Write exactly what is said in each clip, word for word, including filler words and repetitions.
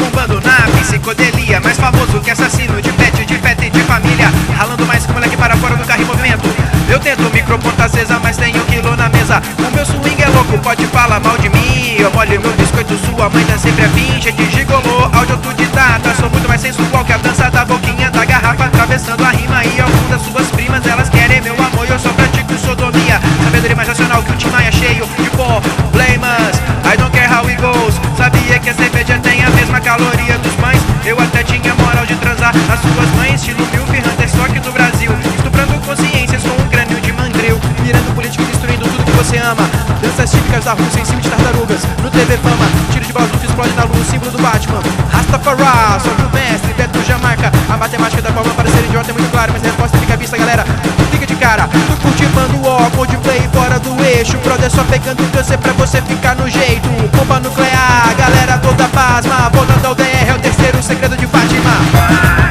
bombando na psicodelia, mais famoso que assassino de pet, de feta e de família. Ralando mais que moleque para fora do carro em movimento. Eu tento microponta acesa, mas tenho quilo na mesa. O meu swing é louco, pode falar mal de mim. Eu molho meu biscoito, sua mãe tá sempre afim. Gente gigolô, áudio autodidata. Sou muito mais sensual que a dança da boquinha da garrafa, atravessando a rima e algum das suas primas. Elas querem meu amor e eu só pratico sodomia. Sabedoria mais racional que o Tim Maia cheio de problemas. I don't care how it goes. Sabia que a cerveja tem a mesma caloria dos pães? Eu até tinha moral de transar as suas mães. Estilo Milf Hunter, só que do Brasil. Estuprando consciência, sou um crânio de mandril. Mirando político e destruindo tudo que você ama. Danças típicas da Rússia em cima de tartarugas. No T V Fama, tiro de bazuca explode na luz, símbolo do Batman. Rastafari, sobre o mestre, Beto Jamaica. A matemática da forma para ser idiota é muito clara, mas a resposta fica à vista, galera. Fica de cara, tu cultivando ó, Coldplay fora do eixo. Brother só pegando câncer pra você ficar no jeito. Bomba nuclear, galera toda pasma. Voltando ao D R, é o terceiro segredo de Fátima.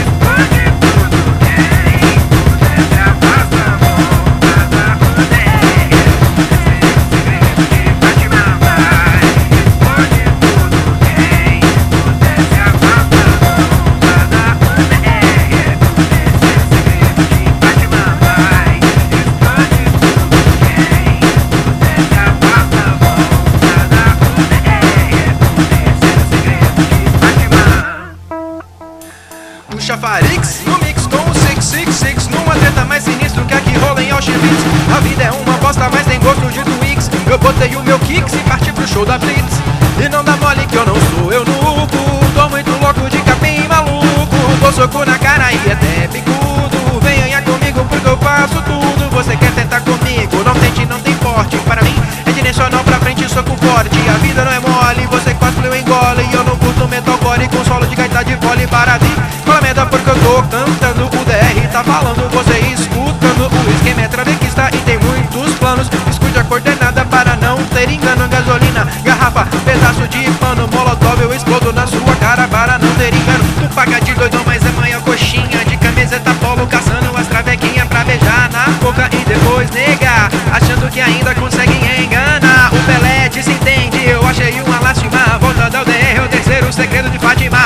Chafarix, no mix com o seis seis seis, numa treta mais sinistro que a que rola em Auschwitz. A vida é uma bosta, mas tem gosto de Twix. Eu botei o meu kicks e parti pro show da Blitz. E não dá mole que eu não sou eunuco. Tô muito louco de capim maluco. Dou soco na cara e até bicudo. Venha comigo porque eu faço tudo. Você quer tentar comigo? Não tente, não tem porte. Para mim é direcional pra frente, soco forte. A vida não é mole, você cosplay eu engole. E eu não curto metalcore com solo de gaita de vôlei para ti. Fala merda porque eu tô cantando, o D R tá falando, você escutando. O esquema é travequista e tem muitos planos. Escute a coordenada para não ter engano. Gasolina, garrafa, pedaço de pano, molotov eu explodo na sua cara para não ter engano. Tu paga de doidão, mas é manhã coxinha de camiseta polo, caçando as travequinhas pra beijar na boca e depois negar, achando que ainda conseguem enganar. O Pelé se entende, eu achei uma lástima. Voltando ao D R, o terceiro segredo de Fátima.